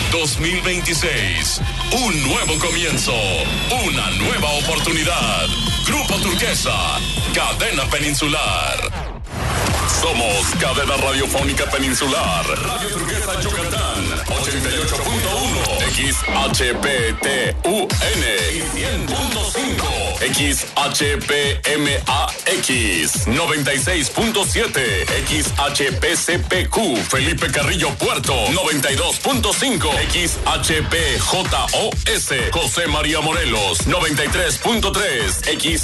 2026. Un nuevo comienzo. Una nueva oportunidad. Grupo Turquesa. Cadena Peninsular. Somos Cadena Radiofónica Peninsular. Radio Turquesa Yucatán. 88.1. XHPTUN. Y 100.5. XHPMAX. 96.7. XHPCPQ. Felipe Carrillo Puerto. 92.5. XHPJOS. José María Morelos. 93.3.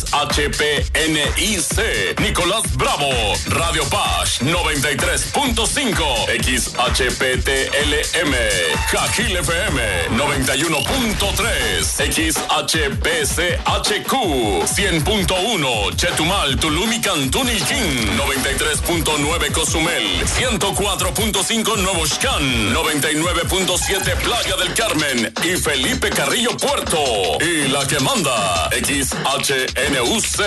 XHPNIC. Nicolás Bravo. Radio Paz 93.5. XHPTLM. Jajil FM 91.3. XHPCHQ 100.1. Chetumal, Tulum y Cantún Ilquín 93.9. Cozumel 104.5. Nuevo Xcán 99.7. Playa del Carmen y Felipe Carrillo Puerto. Y la que manda XHNUC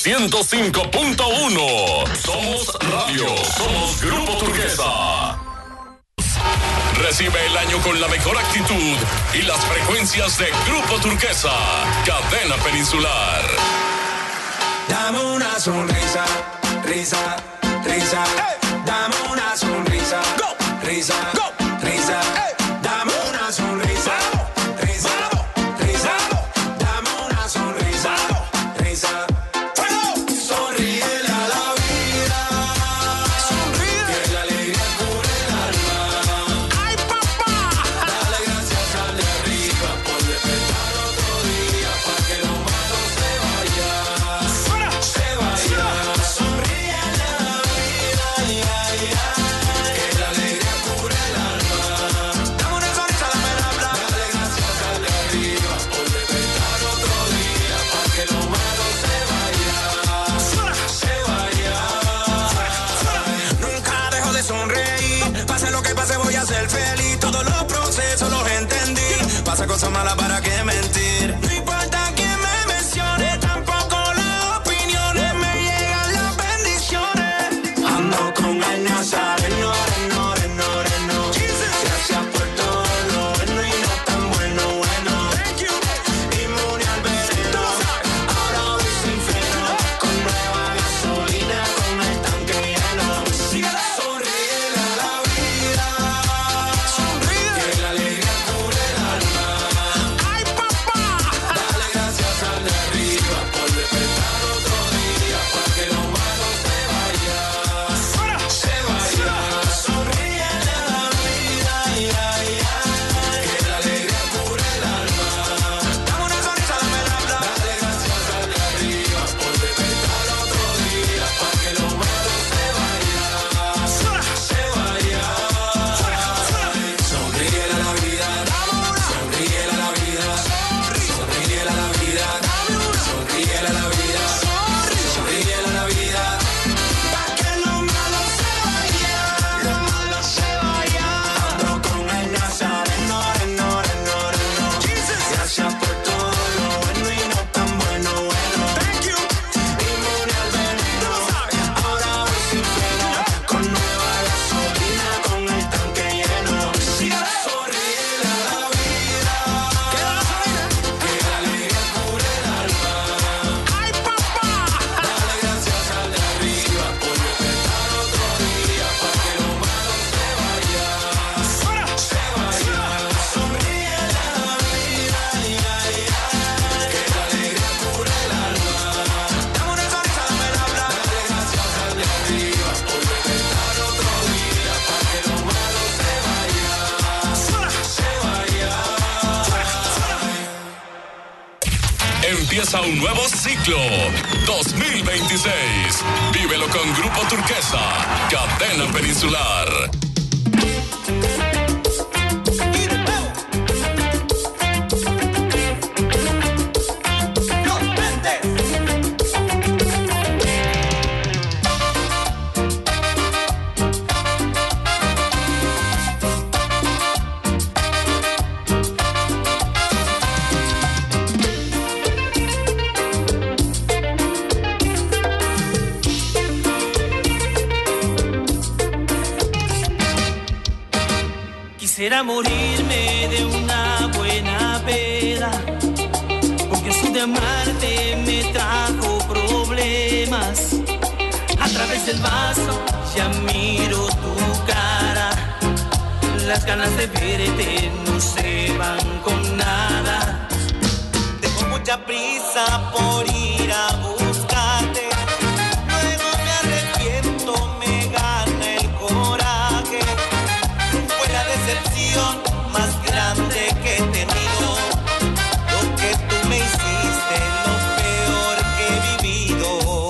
105.1. Somos Radio, somos Grupo Turquesa. Recibe el año con la mejor actitud y las frecuencias de Grupo Turquesa. Cadena Peninsular. Dame una sonrisa, risa, risa. Hey. Dame una sonrisa, go. Risa, go. Risa. Hey. Dame una sonrisa, risa, risa. Dame una sonrisa, risa. Pasa cosas malas, para qué mentir. No importa quién me mencione, tampoco las opiniones, me llegan las bendiciones. Ando con el Nazareno, no. Gracias por todo lo bueno y no tan bueno. Inmune al veneno, ahora voy sin freno, con nueva gasolina, con el tanque lleno. Sonríele a la vida, sonríe, que la alegría cubre el alma. Empieza un nuevo ciclo 2026. Vívelo con Grupo Turquesa, Cadena Peninsular. Quisiera morirme de una buena peda, porque eso de amarte me trajo problemas. A través del vaso ya miro tu cara, las ganas de verte no se van con nada. Tengo mucha prisa por ir a buscarte, luego me arrepiento, me gana el coraje. Fue la decepción más grande que he tenido, lo que tú me hiciste, lo peor que he vivido.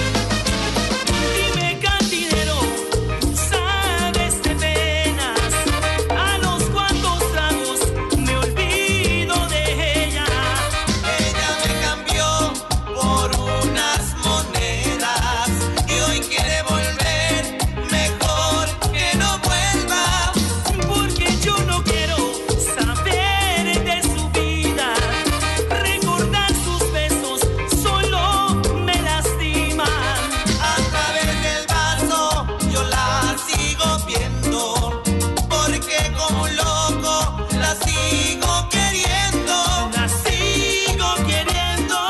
Dime, cantinero, sabes de penas, a los cuantos tragos me olvido de ella. Ella me cambió por unas monedas y hoy quiere volver, mejor que no vuelva, porque yo no quiero saber de su vida, recordar sus besos solo me lastiman. A través del vaso yo la sigo viendo, porque como un loco la sigo queriendo, la sigo queriendo.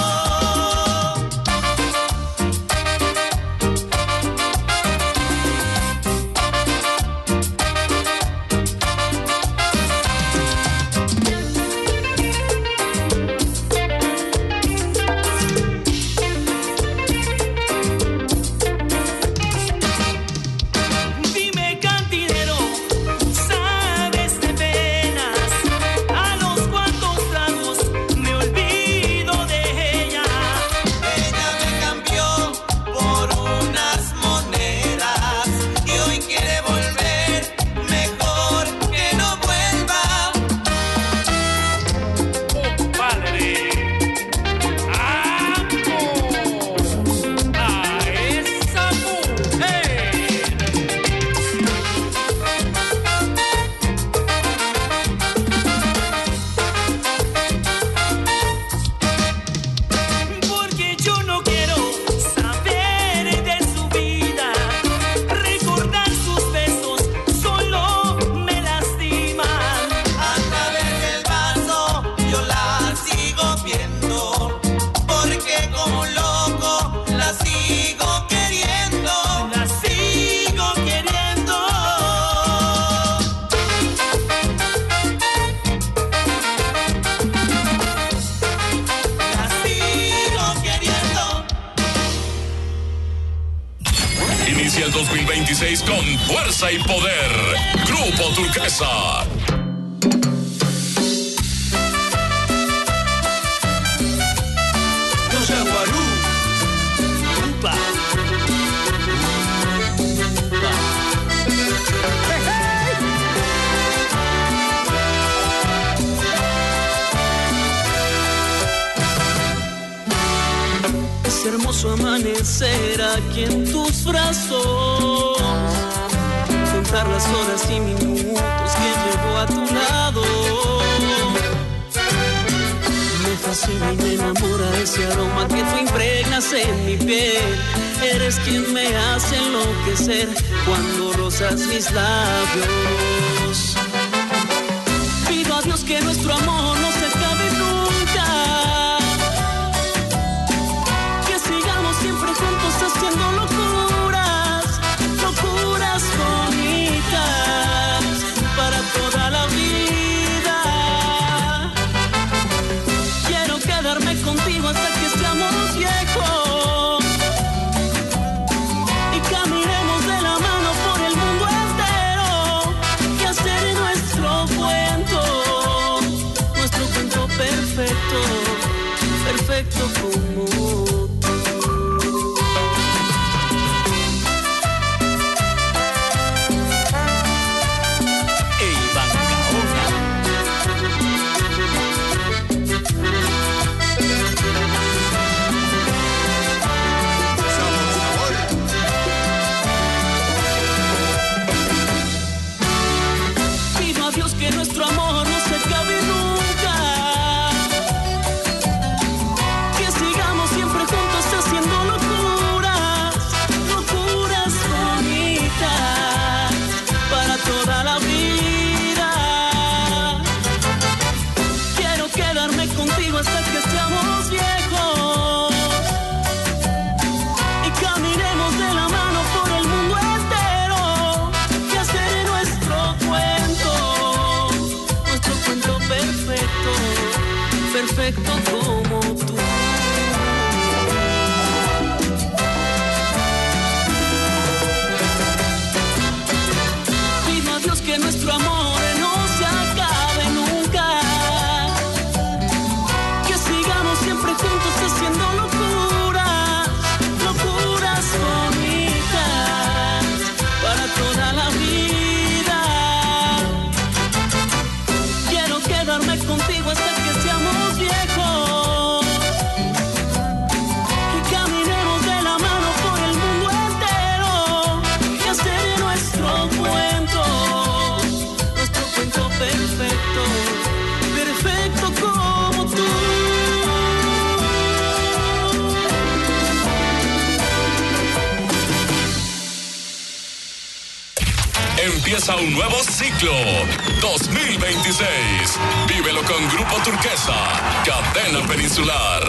Dime, cantinero, sabes de penas, a los cuantos tragos me olvido de ella. Ella me cambió por unas monedas y hoy quiere volver, mejor que no vuelva. Padre, amo a esa mujer. Porque yo no quiero saber de su vida, recordar sus besos solo me lastiman. A través del vaso yo la sigo viendo, porque como un loco la sigo queriendo, la sigo queriendo. La sigo queriendo. Inicia el 2026 con fuerza y poder. Grupo Turquesa. Los Yaguarú. Upa. Es hermoso amanecer aquí en tus brazos, contar las horas y minutos que llevo a tu lado. Me fascina y me enamora ese aroma que tú impregnas en mi piel. Eres quien me hace enloquecer cuando rozas mis labios. Pido a Dios que nuestro amor no se acabe nunca, que sigamos siempre juntos haciendo locuras, locuras bonitas para toda la vida. Quiero quedarme contigo hasta que seamos viejos y caminemos de la mano por el mundo entero y hacer nuestro cuento perfecto, perfecto como tú. Ey, Bancaona. Pido a Dios que nuestro amor no se acabe nunca, que sigamos siempre juntos haciendo locuras, locuras bonitas para toda la vida. perfecto como tú. Pido a Dios que nuestro amor no se acabe nunca, que sigamos siempre juntos haciendo locuras, locuras bonitas para toda la vida. Quiero quedarme contigo hasta que seamos viejos, que caminemos de la mano por el mundo entero y hacer nuestro cuento perfecto, perfecto como tú. Empieza un nuevo ciclo, 2026. Vívelo con Grupo Turquesa, Cadena Peninsular.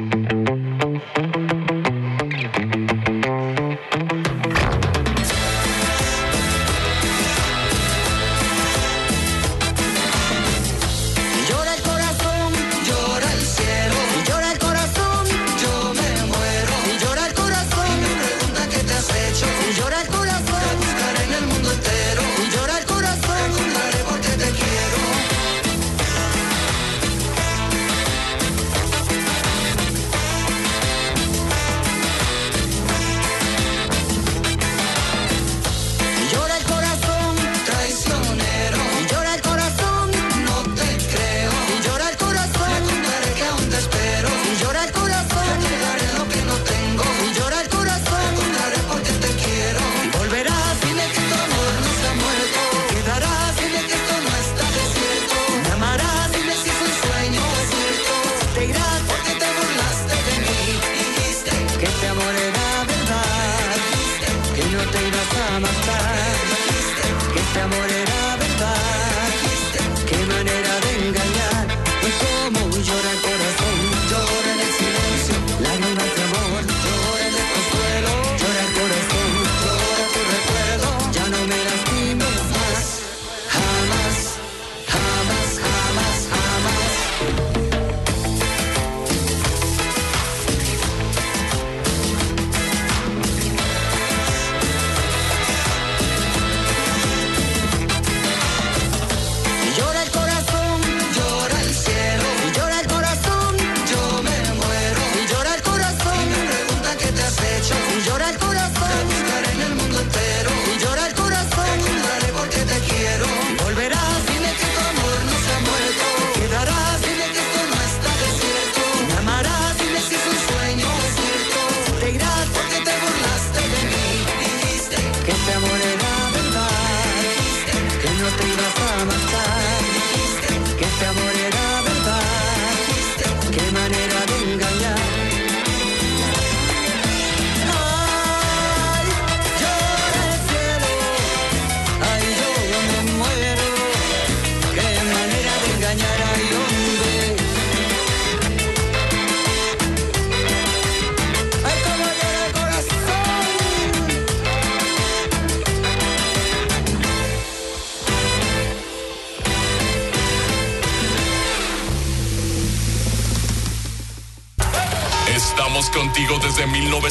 Contigo desde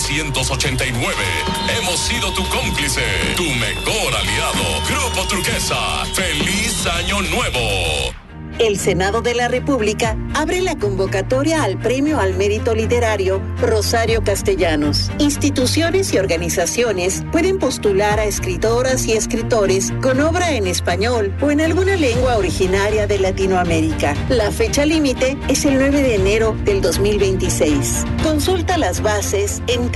1989. Hemos sido tu cómplice, tu mejor aliado. Grupo Turquesa, ¡feliz año nuevo! El Senado de la República abre la convocatoria al Premio al Mérito Literario Rosario Castellanos. Instituciones y organizaciones pueden postular a escritoras y escritores con obra en español o en alguna lengua originaria de Latinoamérica. La fecha límite es el 9 de enero del 2026. Consulta las bases en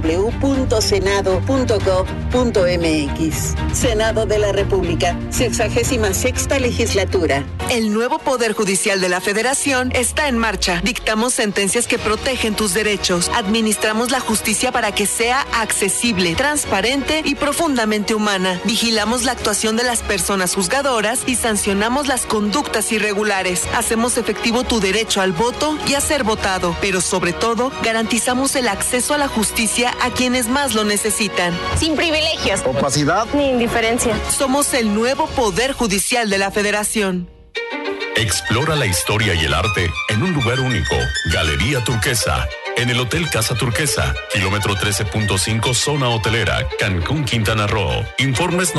www.senado.gov.mx. Senado de la República, 66ª Legislatura. El nuevo Poder Judicial de la Federación está en marcha. Dictamos sentencias que protegen tus derechos. Administramos la justicia para que sea accesible, transparente y profundamente humana. Vigilamos la actuación de las personas juzgadoras y sancionamos las conductas irregulares. Hacemos efectivo tu derecho al voto y a ser votado. Pero sobre todo, garantizamos el acceso a la justicia a quienes más lo necesitan. Sin privilegios, opacidad ni indiferencia. Somos el nuevo Poder Judicial de la Federación. Explora la historia y el arte en un lugar único. Galería Turquesa. En el Hotel Casa Turquesa, kilómetro 13.5, zona hotelera, Cancún, Quintana Roo. Informes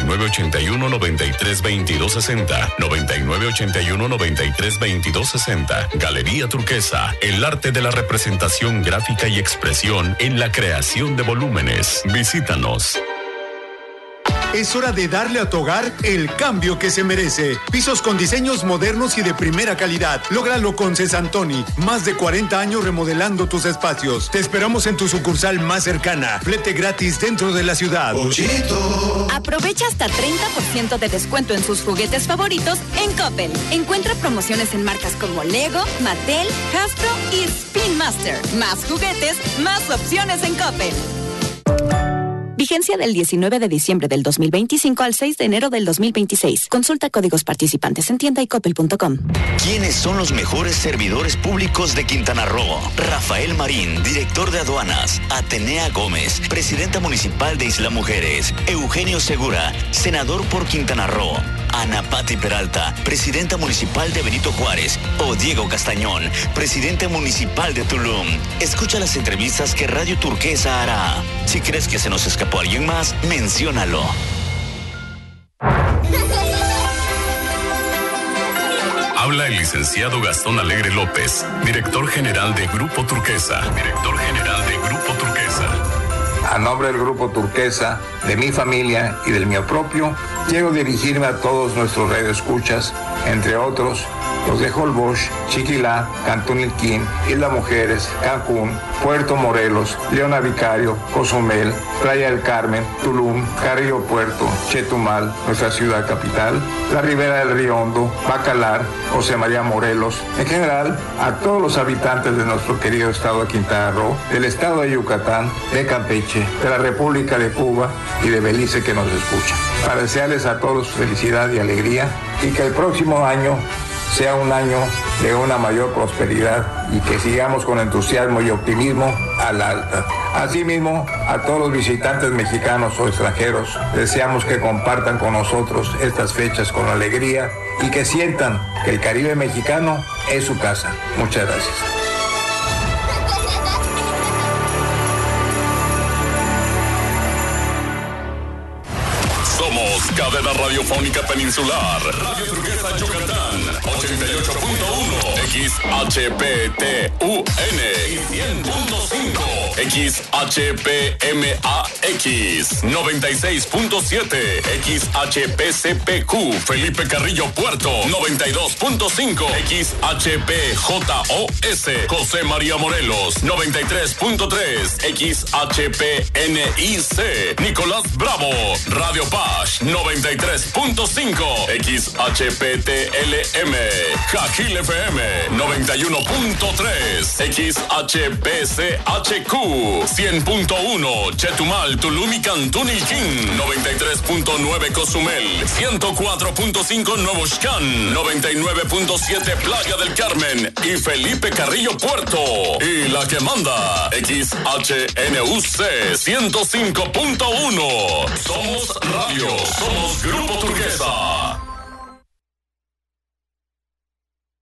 9981-932260. 9981-932260. Galería Turquesa, el arte de la representación gráfica y expresión en la creación de volúmenes. Visítanos. Es hora de darle a tu hogar el cambio que se merece. Pisos con diseños modernos y de primera calidad. Lógralo con Cesantoni. Más de 40 años remodelando tus espacios. Te esperamos en tu sucursal más cercana. Flete gratis dentro de la ciudad. Pochito. Aprovecha hasta 30% de descuento en sus juguetes favoritos en Coppel. Encuentra promociones en marcas como Lego, Mattel, Hasbro y Spin Master. Más juguetes, más opciones en Coppel. Vigencia del 19 de diciembre del 2025 al 6 de enero del 2026. Consulta códigos participantes en tienda y coppel.com. ¿Quiénes son los mejores servidores públicos de Quintana Roo? Rafael Marín, director de aduanas. Atenea Gómez, presidenta municipal de Isla Mujeres. Eugenio Segura, senador por Quintana Roo. Ana Pati Peralta, presidenta municipal de Benito Juárez. O Diego Castañón, presidente municipal de Tulum. Escucha las entrevistas que Radio Turquesa hará. Si crees que se nos escapó alguien más, menciónalo. Habla el licenciado Gastón Alegre López, director general de Grupo Turquesa. Director general de Grupo Turquesa. A nombre del Grupo Turquesa, de mi familia y del mío propio, quiero dirigirme a todos nuestros radioescuchas, entre otros, los de Holbox, Chiquilá, Cantón Ilquín, Isla Mujeres, Cancún, Puerto Morelos, Leona Vicario, Cozumel, Playa del Carmen, Tulum, Carrillo Puerto, Chetumal, nuestra ciudad capital, la Ribera del Río Hondo, Bacalar, José María Morelos, en general a todos los habitantes de nuestro querido estado de Quintana Roo, del estado de Yucatán, de Campeche, de la República de Cuba y de Belice que nos escuchan. Para desearles a todos felicidad y alegría y que el próximo año sea un año de una mayor prosperidad y que sigamos con entusiasmo y optimismo a la alta. Asimismo, a todos los visitantes mexicanos o extranjeros, deseamos que compartan con nosotros estas fechas con alegría y que sientan que el Caribe mexicano es su casa. Muchas gracias. Somos cadena radiofónica peninsular. Radio Turquesa Yucatán, 88.1 XHPTUN y 100.5 XHPMAX, 96.7 XHPCPQ Felipe Carrillo Puerto, 92.5 XHPJOS José María Morelos, 93.3 XHPNIC Nicolás Bravo, Radio Paz, 93.5 XHPTLM Jajil FM, 91.3 XHPCHQ, 100.1 Chetumal, Tulum y Cantón Ilquín, 93.9 Cozumel, 104.5 Nuevo Xcan, 99.7 Playa del Carmen y Felipe Carrillo Puerto. Y la que manda, XHNUC 105.1. Somos Radio, somos Grupo Turquesa.